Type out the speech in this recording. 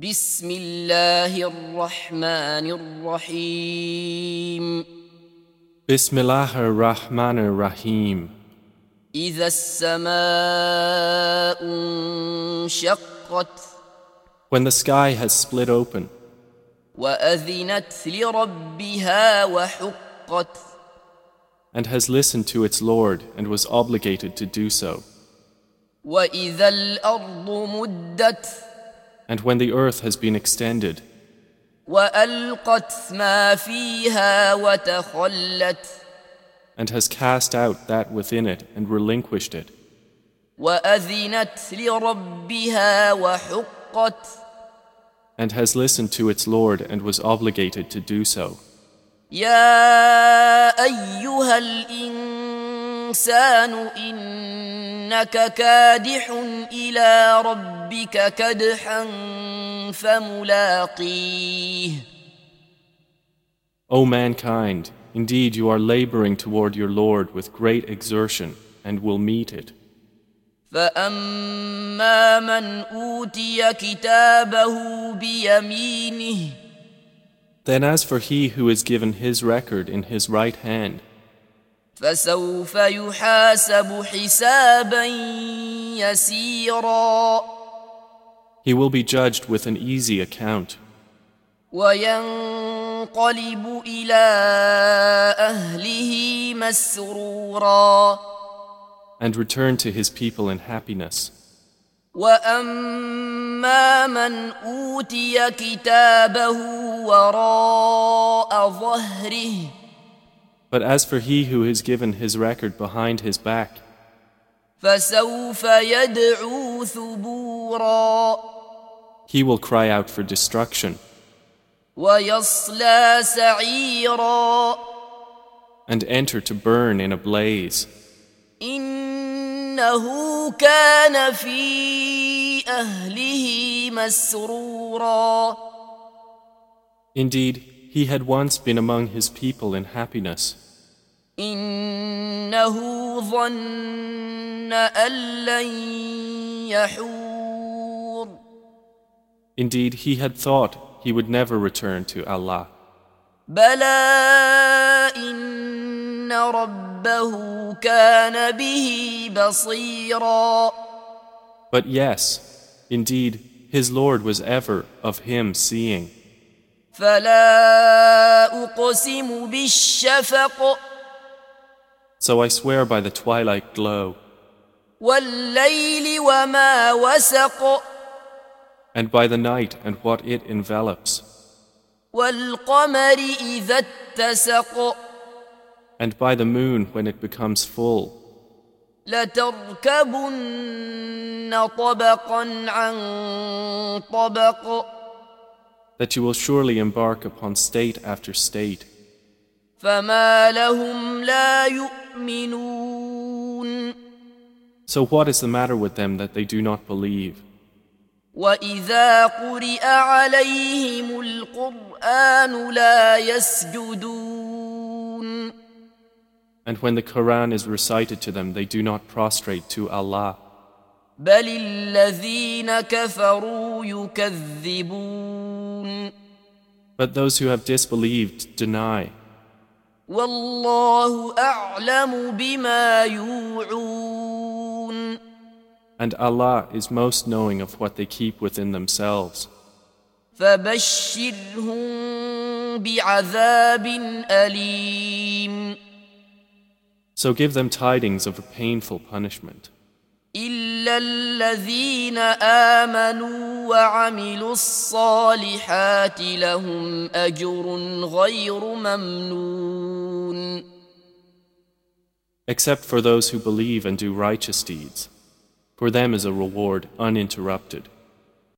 بسم الله الرحمن الرحيم Bismillah ar-Rahman ar-Rahim. إذا السماء انشقت When the sky has split open وأذنت لربها وحقت and has listened to its Lord and was obligated to do so, وإذا الأرض مدت and when the earth has been extended وألقت ما فيها وتخلت and has cast out that within it and relinquished it, وأذنت لربها وحقت and has listened to its Lord and was obligated to do so. يا أيها الإنسان إنك كادح إلى ربك كدحا فملاقيه. O mankind, indeed you are laboring toward your Lord with great exertion and will meet it. فأما من أوتي كتابه بيمينه Then as for he who is given his record in his right hand, فسوف يحاسب حسابا يسيرا he will be judged with an easy account, وينقلب إلى أهله مسرورا and return to his people in happiness. وأما من أوتي كتابه وراء ظهره But as for he who is given his record behind his back, فسوف يدعو ثبورا he will cry out for destruction ويصلى سعيرا and enter to burn in a blaze. إنه كان في أهله مسرورا Indeed, he had once been among his people in happiness. إنه ظن أن لن يحور Indeed, he had thought he would never return to Allah. بلى إن ربه كان به بصيرا But yes, indeed, his Lord was ever of him seeing. فلا أقسم بالشفق So I swear by the twilight glow, والليل وما وسق and by the night and what it envelops, والقمر إذا اتسق and by the moon when it becomes full, لتركبن طبقا عن طبق that you will surely embark upon state after state. فما لهم لا يؤمنون So what is the matter with them that they do not believe? وإذا قرئ عليهم القرآن لا يسجدون And when the Quran is recited to them, they do not prostrate to Allah. بل الذين كفروا يكذبون But those who have disbelieved deny. والله أعلم بما يوعون And Allah is most knowing of what they keep within themselves. فبشرهم بعذاب أليم So give them tidings of a painful punishment. إلا الذين آمنوا وعملوا الصالحات لهم أجر غير ممنون Except for those who believe and do righteous deeds. For them is a reward uninterrupted.